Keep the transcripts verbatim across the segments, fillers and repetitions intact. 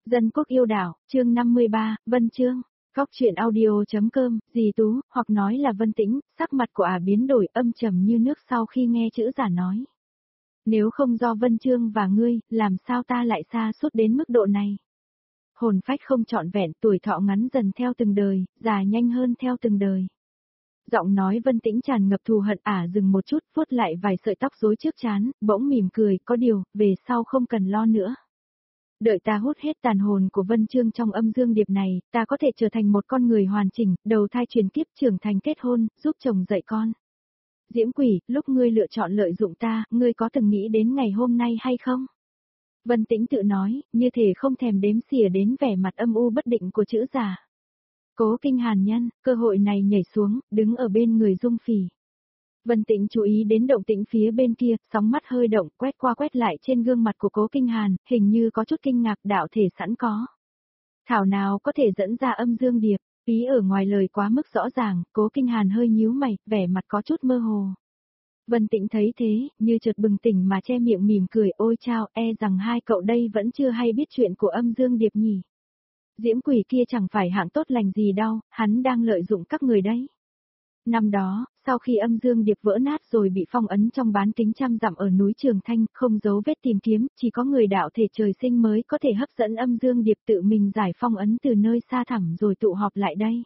Dân quốc yêu đảo, chương năm mươi ba, Vân Chương. Góc truyện audio.com, dì Tú, hoặc nói là Vân Tĩnh, sắc mặt của ả à biến đổi âm trầm như nước sau khi nghe chữ giả nói. Nếu không do Vân Chương và ngươi, làm sao ta lại xa suốt đến mức độ này? Hồn phách không trọn vẹn, tuổi thọ ngắn dần theo từng đời, già nhanh hơn theo từng đời. Giọng nói Vân Tĩnh tràn ngập thù hận ả à dừng một chút, vuốt lại vài sợi tóc rối trước trán, bỗng mỉm cười, có điều, về sau không cần lo nữa. Đợi ta hút hết tàn hồn của Vân Chương trong âm dương điệp này, ta có thể trở thành một con người hoàn chỉnh, đầu thai truyền kiếp trưởng thành kết hôn, giúp chồng dạy con. Diễm Quỷ, lúc ngươi lựa chọn lợi dụng ta, ngươi có từng nghĩ đến ngày hôm nay hay không? Vân Tĩnh tự nói, như thể không thèm đếm xỉa đến vẻ mặt âm u bất định của chữ giả. Cố Kinh Hàn nhân, cơ hội này nhảy xuống, đứng ở bên người Dung Phỉ. Vân Tĩnh chú ý đến động tĩnh phía bên kia, sóng mắt hơi động, quét qua quét lại trên gương mặt của Cố Kinh Hàn, hình như có chút kinh ngạc đạo thể sẵn có. Thảo nào có thể dẫn ra âm dương điệp, ý ở ngoài lời quá mức rõ ràng, Cố Kinh Hàn hơi nhíu mày, vẻ mặt có chút mơ hồ. Vân Tĩnh thấy thế, như chợt bừng tỉnh mà che miệng mỉm cười, ôi chao, e rằng hai cậu đây vẫn chưa hay biết chuyện của âm dương điệp nhỉ. Diễm Quỷ kia chẳng phải hạng tốt lành gì đâu, hắn đang lợi dụng các người đấy. Năm đó, sau khi âm dương điệp vỡ nát rồi bị phong ấn trong bán kính trăm dặm ở núi Trường Thanh, không dấu vết tìm kiếm, chỉ có người đạo thể trời sinh mới có thể hấp dẫn âm dương điệp tự mình giải phong ấn từ nơi xa thẳm rồi tụ họp lại đây.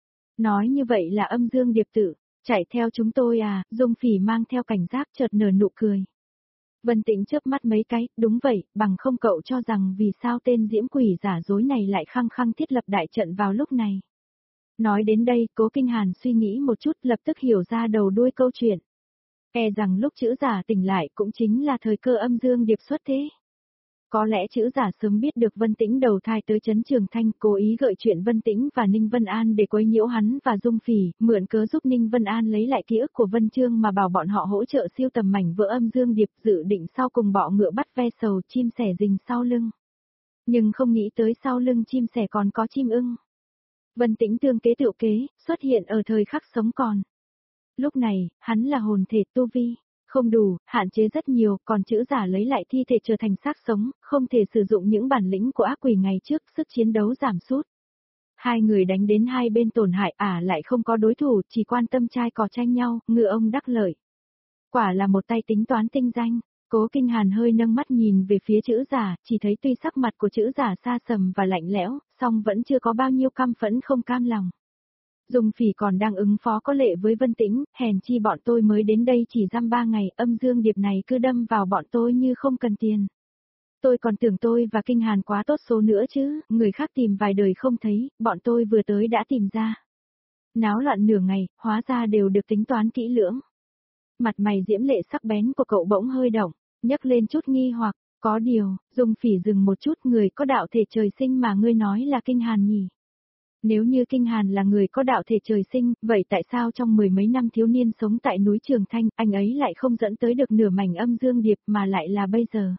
Nói như vậy là âm dương điệp tự, chạy theo chúng tôi à, Dung Phỉ mang theo cảnh giác chợt nở nụ cười. Vân Tĩnh chớp mắt mấy cái, đúng vậy, bằng không cậu cho rằng vì sao tên Diễm Quỷ giả dối này lại khăng khăng thiết lập đại trận vào lúc này. Nói đến đây, Cố Kinh Hàn suy nghĩ một chút lập tức hiểu ra đầu đuôi câu chuyện. E rằng lúc chữ giả tỉnh lại cũng chính là thời cơ âm dương điệp xuất thế. Có lẽ chữ giả sớm biết được Vân Tĩnh đầu thai tới Trấn Trường Thanh, cố ý gợi chuyện Vân Tĩnh và Ninh Vân An để quấy nhiễu hắn và Dung Phỉ, mượn cớ giúp Ninh Vân An lấy lại ký ức của Vân Chương mà bảo bọn họ hỗ trợ siêu tầm mảnh vỡ âm dương điệp, dự định sau cùng bọ ngựa bắt ve sầu chim sẻ rình sau lưng. Nhưng không nghĩ tới sau lưng chim sẻ còn có chim ưng. Vân Tĩnh tương kế tựu kế, xuất hiện ở thời khắc sống còn. Lúc này, hắn là hồn thể tu vi, không đủ, hạn chế rất nhiều, còn chữ giả lấy lại thi thể trở thành xác sống, không thể sử dụng những bản lĩnh của ác quỷ ngày trước, sức chiến đấu giảm sút. Hai người đánh đến hai bên tổn hại ả à lại không có đối thủ, chỉ quan tâm trai cò tranh nhau, ngựa ông đắc lợi. Quả là một tay tính toán tinh danh. Cố Kinh Hàn hơi nâng mắt nhìn về phía chữ giả, chỉ thấy tuy sắc mặt của chữ giả xa sầm và lạnh lẽo, song vẫn chưa có bao nhiêu căm phẫn không cam lòng. Dung Phỉ còn đang ứng phó có lệ với Vân Tĩnh, hèn chi bọn tôi mới đến đây chỉ dăm ba ngày, âm dương điệp này cứ đâm vào bọn tôi như không cần tiền. Tôi còn tưởng tôi và Kinh Hàn quá tốt số nữa chứ, người khác tìm vài đời không thấy, bọn tôi vừa tới đã tìm ra. Náo loạn nửa ngày, hóa ra đều được tính toán kỹ lưỡng. Mặt mày diễm lệ sắc bén của cậu bỗng hơi động, nhấc lên chút nghi hoặc, có điều, Dung Phỉ dừng một chút, người có đạo thể trời sinh mà ngươi nói là Kinh Hàn nhỉ? Nếu như Kinh Hàn là người có đạo thể trời sinh, vậy tại sao trong mười mấy năm thiếu niên sống tại núi Trường Thanh, anh ấy lại không dẫn tới được nửa mảnh âm dương điệp mà lại là bây giờ?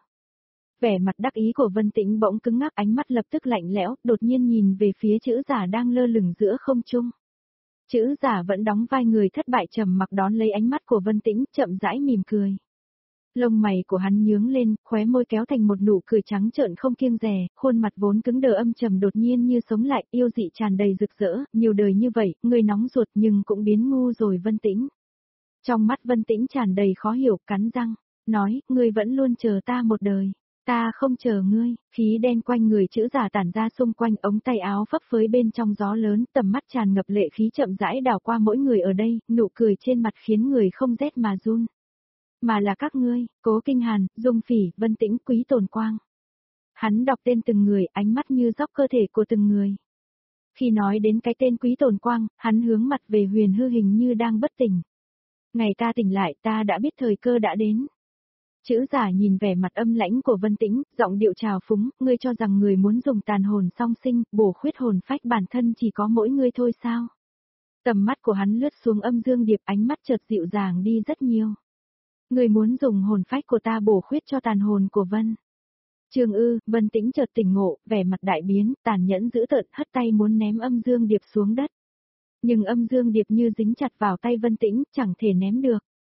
Vẻ mặt đắc ý của Vân Tĩnh bỗng cứng ngắc, ánh mắt lập tức lạnh lẽo, đột nhiên nhìn về phía chữ giả đang lơ lửng giữa không trung. Chữ giả vẫn đóng vai người thất bại trầm mặc đón lấy ánh mắt của Vân Tĩnh, chậm rãi mỉm cười. Lông mày của hắn nhướng lên, khóe môi kéo thành một nụ cười trắng trợn không kiêng dè, khuôn mặt vốn cứng đờ âm trầm đột nhiên như sống lại, yêu dị tràn đầy rực rỡ, nhiều đời như vậy, người nóng ruột nhưng cũng biến ngu rồi Vân Tĩnh. Trong mắt Vân Tĩnh tràn đầy khó hiểu, cắn răng, nói, ngươi vẫn luôn chờ ta một đời. Ta không chờ ngươi, khí đen quanh người chữ giả tản ra xung quanh ống tay áo phấp phới bên trong gió lớn, tầm mắt tràn ngập lệ khí chậm rãi đảo qua mỗi người ở đây, nụ cười trên mặt khiến người không rét mà run. Mà là các ngươi, Cố Kinh Hàn, Dung Phỉ, Vân Tĩnh, Quý Tồn Quang. Hắn đọc tên từng người, ánh mắt như dóc cơ thể của từng người. Khi nói đến cái tên Quý Tồn Quang, hắn hướng mặt về Huyền Hư hình như đang bất tỉnh. Ngày ta tỉnh lại ta đã biết thời cơ đã đến. Chữ giả nhìn vẻ mặt âm lãnh của Vân Tĩnh, giọng điệu trào phúng, ngươi cho rằng người muốn dùng tàn hồn song sinh, bổ khuyết hồn phách bản thân chỉ có mỗi ngươi thôi sao? Tầm mắt của hắn lướt xuống âm dương điệp, ánh mắt chợt dịu dàng đi rất nhiều. Ngươi muốn dùng hồn phách của ta bổ khuyết cho tàn hồn của Vân. Trường ư, Vân Tĩnh chợt tỉnh ngộ, vẻ mặt đại biến, tàn nhẫn dữ tợn, hất tay muốn ném âm dương điệp xuống đất. Nhưng âm dương điệp như dính chặt vào tay Vân Tĩnh, chẳng thể ném được.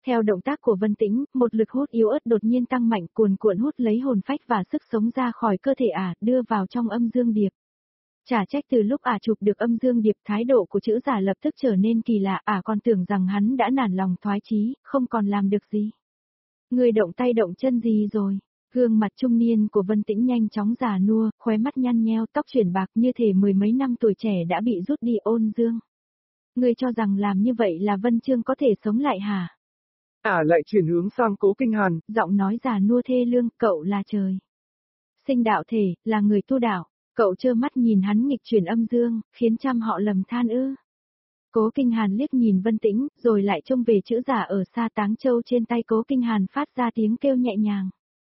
Theo động tác của Vân Tĩnh, một lực hút yếu ớt đột nhiên tăng mạnh cuồn cuộn hút lấy hồn phách và sức sống ra khỏi cơ thể ả, đưa vào trong âm dương điệp. Chả trách từ lúc ả chụp được âm dương điệp thái độ của chữ giả lập tức trở nên kỳ lạ, ả còn tưởng rằng hắn đã nản lòng thoái chí, không còn làm được gì. Người động tay động chân gì rồi? Gương mặt trung niên của Vân Tĩnh nhanh chóng già nua, khóe mắt nhăn nheo, tóc chuyển bạc như thể mười mấy năm tuổi trẻ đã bị rút đi ôn dương. Ngươi cho rằng làm như vậy là Vân Chương có thể sống lại hả? Ả à lại chuyển hướng sang Cố Kinh Hàn, giọng nói già nua thê lương, cậu là trời. Sinh đạo thể, là người tu đạo, cậu trơ mắt nhìn hắn nghịch chuyển âm dương, khiến trăm họ lầm than ư. Cố Kinh Hàn liếc nhìn Vân Tĩnh, rồi lại trông về chữ giả ở xa táng châu trên tay Cố Kinh Hàn phát ra tiếng kêu nhẹ nhàng.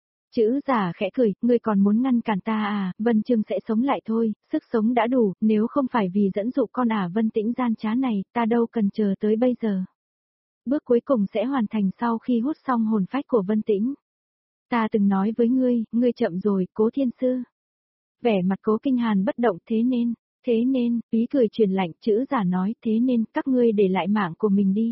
Chữ giả khẽ cười, ngươi còn muốn ngăn cản ta à, Vân Chương sẽ sống lại thôi, sức sống đã đủ, nếu không phải vì dẫn dụ con ả Vân Tĩnh gian trá này, ta đâu cần chờ tới bây giờ. Bước cuối cùng sẽ hoàn thành sau khi hút xong hồn phách của Vân Tĩnh. Ta từng nói với ngươi, ngươi chậm rồi, Cố Thiên Sư. Vẻ mặt Cố Kinh Hàn bất động, thế nên, thế nên, ý cười truyền lạnh, chữ giả nói, thế nên, các ngươi để lại mạng của mình đi.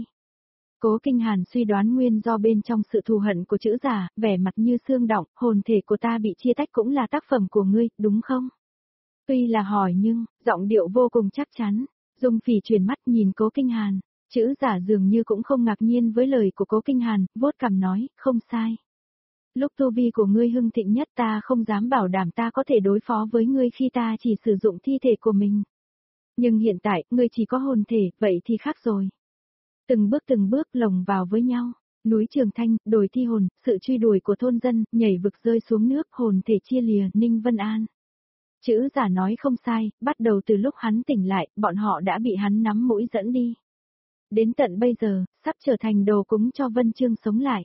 Cố Kinh Hàn suy đoán nguyên do bên trong sự thù hận của chữ giả, vẻ mặt như xương động, hồn thể của ta bị chia tách cũng là tác phẩm của ngươi, đúng không? Tuy là hỏi nhưng, giọng điệu vô cùng chắc chắn, Dung Phỉ chuyển mắt nhìn Cố Kinh Hàn, chữ giả dường như cũng không ngạc nhiên với lời của Cố Kinh Hàn, vuốt cằm nói, không sai. Lúc tu vi của ngươi hưng thịnh nhất ta không dám bảo đảm ta có thể đối phó với ngươi khi ta chỉ sử dụng thi thể của mình. Nhưng hiện tại, ngươi chỉ có hồn thể, vậy thì khác rồi. Từng bước từng bước lồng vào với nhau, núi Trường Thanh, đồi thi hồn, sự truy đuổi của thôn dân, nhảy vực rơi xuống nước, hồn thể chia lìa, Ninh Vân An. Chữ giả nói không sai, bắt đầu từ lúc hắn tỉnh lại, bọn họ đã bị hắn nắm mũi dẫn đi. Đến tận bây giờ, sắp trở thành đồ cúng cho Vân Chương sống lại.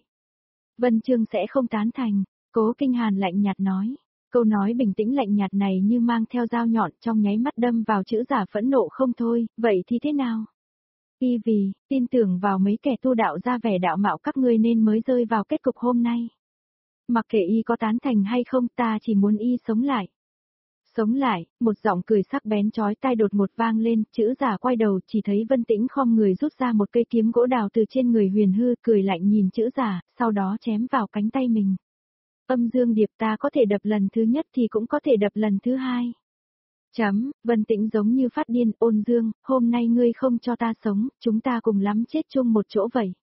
Vân Chương sẽ không tán thành, Cố Kinh Hàn lạnh nhạt nói. Câu nói bình tĩnh lạnh nhạt này như mang theo dao nhọn trong nháy mắt đâm vào chữ giả phẫn nộ không thôi, vậy thì thế nào? Y vì, tin tưởng vào mấy kẻ tu đạo ra vẻ đạo mạo các ngươi nên mới rơi vào kết cục hôm nay. Mặc kệ y có tán thành hay không ta chỉ muốn y sống lại. Sống lại, một giọng cười sắc bén chói tai đột ngột vang lên, chữ giả quay đầu chỉ thấy Vân Tĩnh khom người rút ra một cây kiếm gỗ đào từ trên người Huyền Hư, cười lạnh nhìn chữ giả, sau đó chém vào cánh tay mình. Âm dương điệp ta có thể đập lần thứ nhất thì cũng có thể đập lần thứ hai. Chấm, Vân Tĩnh giống như phát điên, ôn dương, hôm nay ngươi không cho ta sống, chúng ta cùng lắm chết chung một chỗ vậy.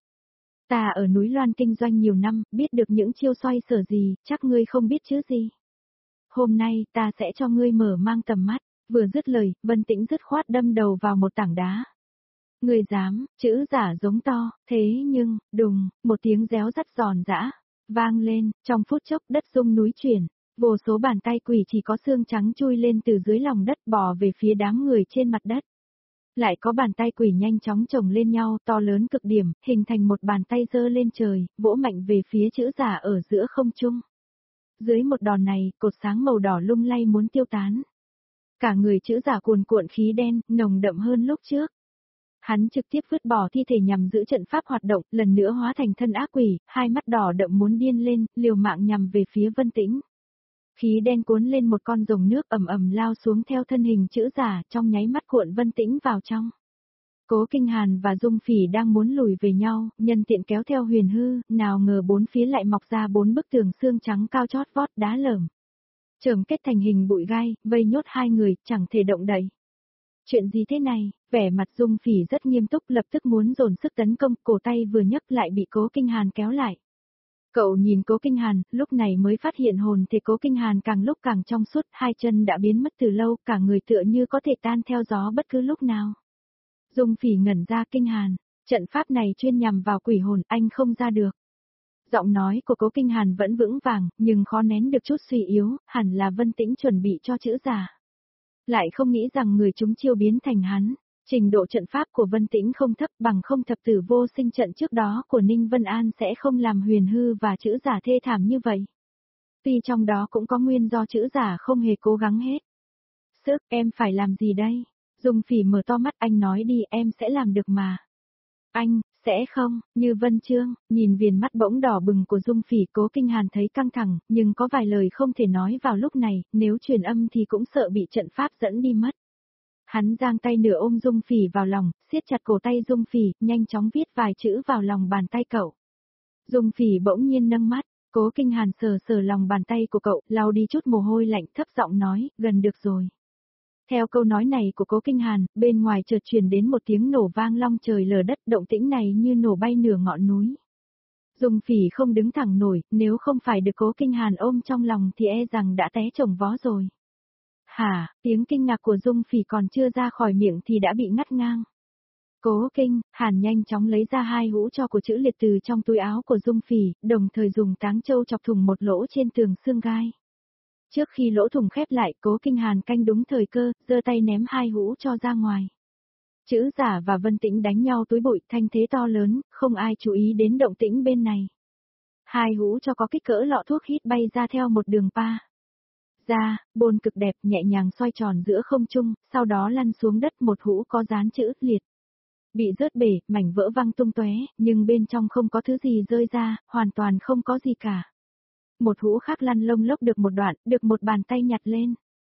Ta ở núi Loan kinh doanh nhiều năm, biết được những chiêu xoay sở gì, chắc ngươi không biết chứ gì. Hôm nay, ta sẽ cho ngươi mở mang tầm mắt, vừa dứt lời, Vân Tĩnh dứt khoát đâm đầu vào một tảng đá. Ngươi dám, chữ giả giống to, thế nhưng, đùng, một tiếng réo rắt giòn giã, vang lên, trong phút chốc đất rung núi chuyển. Vô số bàn tay quỷ chỉ có xương trắng chui lên từ dưới lòng đất bò về phía đám người trên mặt đất. Lại có bàn tay quỷ nhanh chóng chồng lên nhau to lớn cực điểm, hình thành một bàn tay giơ lên trời, vỗ mạnh về phía chữ giả ở giữa không trung. Dưới một đòn này, cột sáng màu đỏ lung lay muốn tiêu tán. Cả người chữ giả cuồn cuộn khí đen, nồng đậm hơn lúc trước. Hắn trực tiếp vứt bỏ thi thể nhằm giữ trận pháp hoạt động, lần nữa hóa thành thân ác quỷ, hai mắt đỏ đậm muốn điên lên, liều mạng nhằm về phía Vân Tĩnh. Khí đen cuốn lên một con rồng nước ầm ầm lao xuống theo thân hình chữ giả, trong nháy mắt cuộn Vân Tĩnh vào trong. Cố Kinh Hàn và Dung Phỉ đang muốn lùi về nhau, nhân tiện kéo theo Huyền Hư, nào ngờ bốn phía lại mọc ra bốn bức tường xương trắng cao chót vót đá lởm. Chởm kết thành hình bụi gai, vây nhốt hai người, chẳng thể động đậy. Chuyện gì thế này? Vẻ mặt Dung Phỉ rất nghiêm túc, lập tức muốn dồn sức tấn công, cổ tay vừa nhấc lại bị Cố Kinh Hàn kéo lại. Cậu nhìn Cố Kinh Hàn, lúc này mới phát hiện hồn thể Cố Kinh Hàn càng lúc càng trong suốt, hai chân đã biến mất từ lâu, cả người tựa như có thể tan theo gió bất cứ lúc nào. Dung Phỉ ngẩn ra, Kinh Hàn, trận pháp này chuyên nhằm vào quỷ hồn, anh không ra được. Giọng nói của Cố Kinh Hàn vẫn vững vàng, nhưng khó nén được chút suy yếu, hẳn là Vân Tĩnh chuẩn bị cho chữ giả. Lại không nghĩ rằng người chúng chiêu biến thành hắn. Trình độ trận pháp của Vân Tĩnh không thấp, bằng không thập tử vô sinh trận trước đó của Ninh Vân An sẽ không làm Huyền Hư và chữ giả thê thảm như vậy. Tuy trong đó cũng có nguyên do chữ giả không hề cố gắng hết. Sức, em phải làm gì đây? Dung Phỉ mở to mắt, anh nói đi, em sẽ làm được mà. Anh, sẽ không, như Vân Chương, nhìn viền mắt bỗng đỏ bừng của Dung Phỉ, Cố Kinh Hàn thấy căng thẳng, nhưng có vài lời không thể nói vào lúc này, nếu truyền âm thì cũng sợ bị trận pháp dẫn đi mất. Hắn giang tay nửa ôm Dung Phỉ vào lòng, siết chặt cổ tay Dung Phỉ, nhanh chóng viết vài chữ vào lòng bàn tay cậu. Dung Phỉ bỗng nhiên nâng mắt, Cố Kinh Hàn sờ sờ lòng bàn tay của cậu, lau đi chút mồ hôi lạnh, thấp giọng nói, gần được rồi. Theo câu nói này của Cố Kinh Hàn, bên ngoài chợt truyền đến một tiếng nổ vang long trời lở đất, động tĩnh này như nổ bay nửa ngọn núi. Dung Phỉ không đứng thẳng nổi, nếu không phải được Cố Kinh Hàn ôm trong lòng thì e rằng đã té chồng vó rồi. Hả, tiếng kinh ngạc của Dung Phỉ còn chưa ra khỏi miệng thì đã bị ngắt ngang. Cố Kinh, Hàn nhanh chóng lấy ra hai hũ tro của chữ liệt từ trong túi áo của Dung Phỉ, đồng thời dùng táng châu chọc thủng một lỗ trên tường xương gai. Trước khi lỗ thủng khép lại, Cố Kinh Hàn canh đúng thời cơ, giơ tay ném hai hũ tro ra ngoài. Chữ giả và Vân Tĩnh đánh nhau túi bụi, thanh thế to lớn, không ai chú ý đến động tĩnh bên này. Hai hũ tro có kích cỡ lọ thuốc hít bay ra theo một đường pa. Ra, bồn cực đẹp nhẹ nhàng xoay tròn giữa không trung, sau đó lăn xuống đất, một hũ có dán chữ liệt. Bị rớt bể, mảnh vỡ văng tung tóe, nhưng bên trong không có thứ gì rơi ra, hoàn toàn không có gì cả. Một hũ khác lăn lông lốc được một đoạn, được một bàn tay nhặt lên.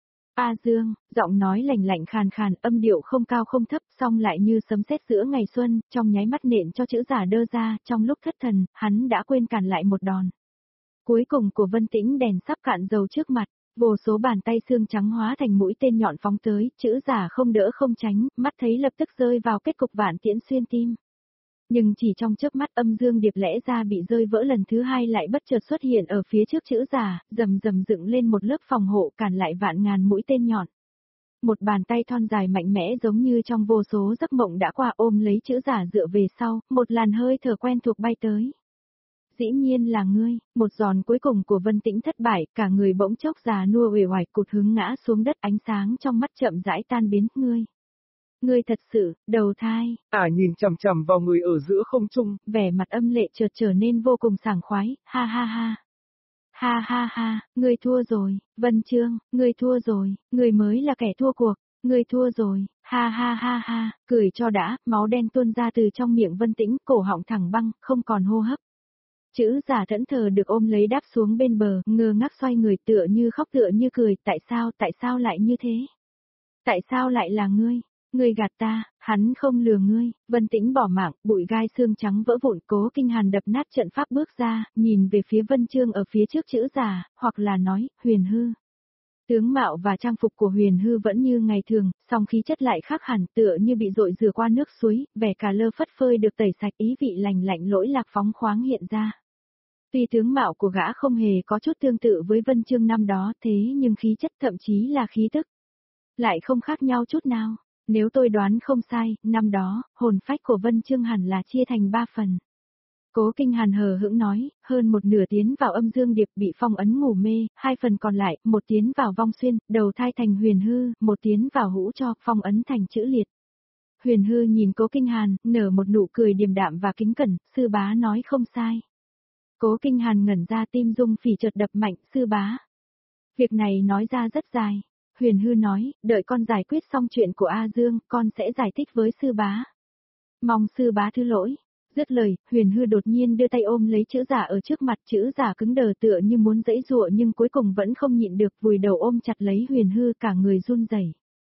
A Dương, giọng nói lạnh lạnh khàn khàn, âm điệu không cao không thấp, song lại như sấm sét giữa ngày xuân, trong nháy mắt nện cho chữ giả đơ ra, trong lúc thất thần, hắn đã quên cản lại một đòn. Cuối cùng của Vân Tĩnh đèn sắp cạn dầu trước mặt, vô số bàn tay xương trắng hóa thành mũi tên nhọn phóng tới, chữ giả không đỡ không tránh, mắt thấy lập tức rơi vào kết cục vạn tiễn xuyên tim. Nhưng chỉ trong chớp mắt âm dương điệp lẽ ra bị rơi vỡ lần thứ hai lại bất chợt xuất hiện ở phía trước chữ giả, rầm rầm dựng lên một lớp phòng hộ cản lại vạn ngàn mũi tên nhọn. Một bàn tay thon dài mạnh mẽ giống như trong vô số giấc mộng đã qua ôm lấy chữ giả dựa về sau, một làn hơi thở quen thuộc bay tới. Dĩ nhiên là ngươi, một giòn cuối cùng của Vân Tĩnh thất bại, cả người bỗng chốc già nua uể oải cụt hứng ngã xuống đất, ánh sáng trong mắt chậm rãi tan biến, ngươi. Ngươi thật sự, đầu thai. Ả nhìn chằm chằm vào người ở giữa không trung, vẻ mặt âm lệ chợt trở nên vô cùng sảng khoái, ha ha ha. Ha ha ha, ngươi thua rồi, Vân Trương, ngươi thua rồi, ngươi mới là kẻ thua cuộc, ngươi thua rồi, ha ha ha ha, cười cho đã, máu đen tuôn ra từ trong miệng Vân Tĩnh, cổ họng thẳng băng, không còn hô hấp. Chữ giả thẫn thờ được ôm lấy đáp xuống bên bờ, ngơ ngác xoay người tựa như khóc tựa như cười, tại sao, tại sao lại như thế? Tại sao lại là ngươi? Ngươi gạt ta, hắn không lừa ngươi. Vân Tĩnh bỏ mạng, bụi gai xương trắng vỡ vụn, Cố Kinh Hàn đập nát trận pháp bước ra, nhìn về phía Vân Trương ở phía trước chữ giả, hoặc là nói, Huyền Hư. Tướng mạo và trang phục của Huyền Hư vẫn như ngày thường, song khí chất lại khác hẳn, tựa như bị dội rửa qua nước suối, vẻ cả lơ phất phơi được tẩy sạch, ý vị lành lạnh lỗi lạc phóng khoáng hiện ra. Tuy tướng mạo của gã không hề có chút tương tự với Vân Trương năm đó, thế nhưng khí chất thậm chí là khí tức lại không khác nhau chút nào. Nếu tôi đoán không sai, năm đó, hồn phách của Vân Trương hẳn là chia thành ba phần. Cố Kinh Hàn hờ hững nói, hơn một nửa tiến vào âm dương điệp bị phong ấn ngủ mê, hai phần còn lại, một tiến vào vong xuyên, đầu thai thành Huyền Hư, một tiến vào hũ cho, phong ấn thành chữ liệt. Huyền Hư nhìn Cố Kinh Hàn, nở một nụ cười điềm đạm và kính cẩn, sư bá nói không sai. Cố Kinh Hàn ngẩn ra, tim Dung Phỉ chợt đập mạnh, sư bá. Việc này nói ra rất dài. Huyền Hư nói, đợi con giải quyết xong chuyện của A Dương, con sẽ giải thích với sư bá. Mong sư bá thứ lỗi. Dứt lời, Huyền Hư đột nhiên đưa tay ôm lấy chữ giả ở trước mặt, chữ giả cứng đờ tựa như muốn giãy giụa nhưng cuối cùng vẫn không nhịn được, vùi đầu ôm chặt lấy Huyền Hư, cả người run rẩy.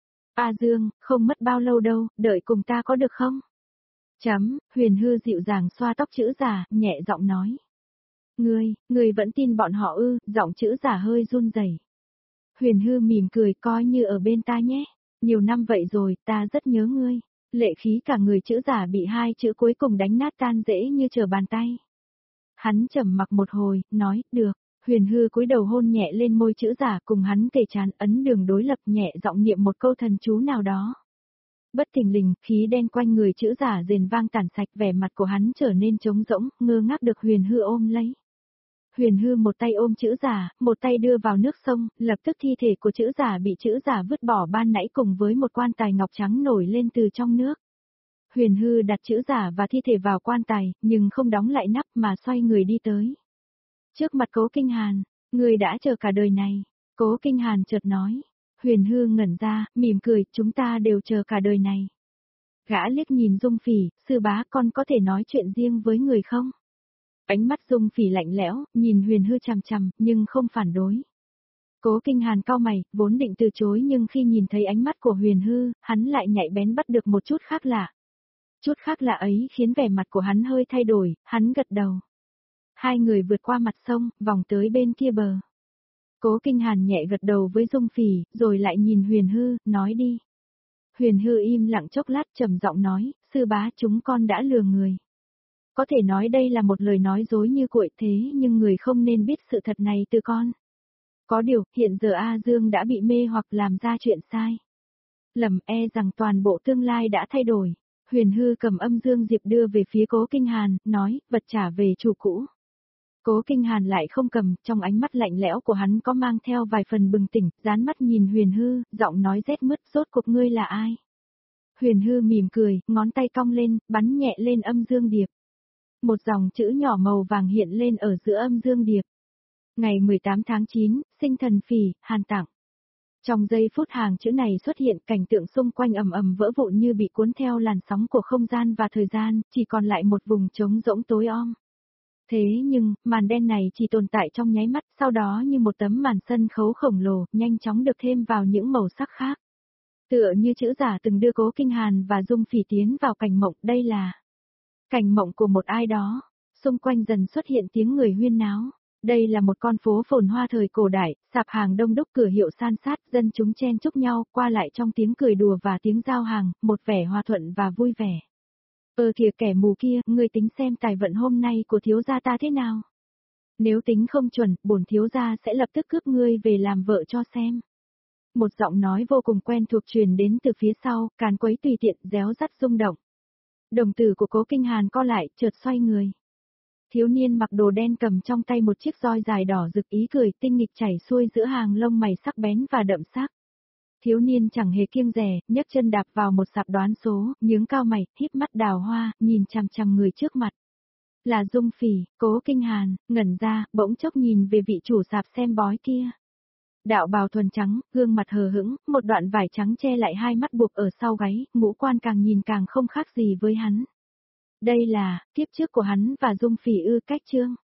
A Dương, không mất bao lâu đâu, đợi cùng ta có được không? Chấm, Huyền Hư dịu dàng xoa tóc chữ giả, nhẹ giọng nói. Ngươi, ngươi vẫn tin bọn họ ư? Giọng chữ giả hơi run rẩy. Huyền Hư mỉm cười, coi như ở bên ta nhé. Nhiều năm vậy rồi, ta rất nhớ ngươi. Lệ khí cả người chữ giả bị hai chữ cuối cùng đánh nát tan dễ như trở bàn tay. Hắn trầm mặc một hồi, nói, được. Huyền Hư cúi đầu hôn nhẹ lên môi chữ giả, cùng hắn kề trán, ấn đường đối lập, nhẹ giọng niệm một câu thần chú nào đó. Bất thình lình, khí đen quanh người chữ giả rền vang tản sạch, vẻ mặt của hắn trở nên trống rỗng, ngơ ngác được Huyền Hư ôm lấy. Huyền Hư một tay ôm chữ giả, một tay đưa vào nước sông, lập tức thi thể của chữ giả bị chữ giả vứt bỏ ban nãy cùng với một quan tài ngọc trắng nổi lên từ trong nước. Huyền Hư đặt chữ giả và thi thể vào quan tài, nhưng không đóng lại nắp mà xoay người đi tới. Trước mặt Cố Kinh Hàn, người đã chờ cả đời này. Cố Kinh Hàn chợt nói. Huyền Hư ngẩn ra, mỉm cười, chúng ta đều chờ cả đời này. Gã liếc nhìn Dung Phỉ, sư bá, con có thể nói chuyện riêng với người không? Ánh mắt Dung Phỉ lạnh lẽo, nhìn Huyền Hư chằm chằm, nhưng không phản đối. Cố Kinh Hàn cau mày, vốn định từ chối nhưng khi nhìn thấy ánh mắt của Huyền Hư, hắn lại nhạy bén bắt được một chút khác lạ. Chút khác lạ ấy khiến vẻ mặt của hắn hơi thay đổi, hắn gật đầu. Hai người vượt qua mặt sông, vòng tới bên kia bờ. Cố Kinh Hàn nhẹ gật đầu với Dung Phỉ, rồi lại nhìn Huyền Hư, nói đi. Huyền Hư im lặng chốc lát trầm giọng nói, sư bá chúng con đã lừa người. Có thể nói đây là một lời nói dối như cuội thế nhưng người không nên biết sự thật này từ con. Có điều, hiện giờ A Dương đã bị mê hoặc làm ra chuyện sai. Lầm e rằng toàn bộ tương lai đã thay đổi. Huyền Hư cầm âm dương diệp đưa về phía Cố Kinh Hàn, nói, vật trả về chủ cũ. Cố Kinh Hàn lại không cầm, trong ánh mắt lạnh lẽo của hắn có mang theo vài phần bừng tỉnh, dán mắt nhìn Huyền Hư, giọng nói rét mướt, rốt cuộc ngươi là ai? Huyền Hư mỉm cười, ngón tay cong lên, bắn nhẹ lên âm dương điệp. Một dòng chữ nhỏ màu vàng hiện lên ở giữa âm dương điệp. Ngày mười tám tháng chín, sinh thần Phỉ, Hàn tặng. Trong giây phút hàng chữ này xuất hiện, cảnh tượng xung quanh ầm ầm vỡ vụn như bị cuốn theo làn sóng của không gian và thời gian, chỉ còn lại một vùng trống rỗng tối om. Thế nhưng, màn đen này chỉ tồn tại trong nháy mắt, sau đó như một tấm màn sân khấu khổng lồ, nhanh chóng được thêm vào những màu sắc khác. Tựa như chữ giả từng đưa Cố Kinh Hàn và Dung Phỉ tiến vào cảnh mộng, đây là cảnh mộng của một ai đó. Xung quanh dần xuất hiện tiếng người huyên náo. Đây là một con phố phồn hoa thời cổ đại, sạp hàng đông đúc, cửa hiệu san sát, dân chúng chen chúc nhau, qua lại trong tiếng cười đùa và tiếng giao hàng, một vẻ hòa thuận và vui vẻ. Ơ kìa kẻ mù kia, ngươi tính xem tài vận hôm nay của thiếu gia ta thế nào? Nếu tính không chuẩn, bổn thiếu gia sẽ lập tức cướp ngươi về làm vợ cho xem. Một giọng nói vô cùng quen thuộc truyền đến từ phía sau, càn quấy tùy tiện, réo rắt rung động. Đồng tử của Cố Kinh Hàn co lại, chợt xoay người. Thiếu niên mặc đồ đen cầm trong tay một chiếc roi dài đỏ rực, ý cười tinh nghịch chảy xuôi giữa hàng lông mày sắc bén và đậm sắc. Thiếu niên chẳng hề kiêng dè, nhấc chân đạp vào một sạp đoán số, nhướng cao mày, híp mắt đào hoa, nhìn chằm chằm người trước mặt. Là Dung Phỉ. Cố Kinh Hàn ngẩn ra, bỗng chốc nhìn về vị chủ sạp xem bói kia. Đạo bào thuần trắng, gương mặt hờ hững, một đoạn vải trắng che lại hai mắt buộc ở sau gáy, ngũ quan càng nhìn càng không khác gì với hắn. Đây là kiếp trước của hắn và Dung Phỉ ư? Cách chương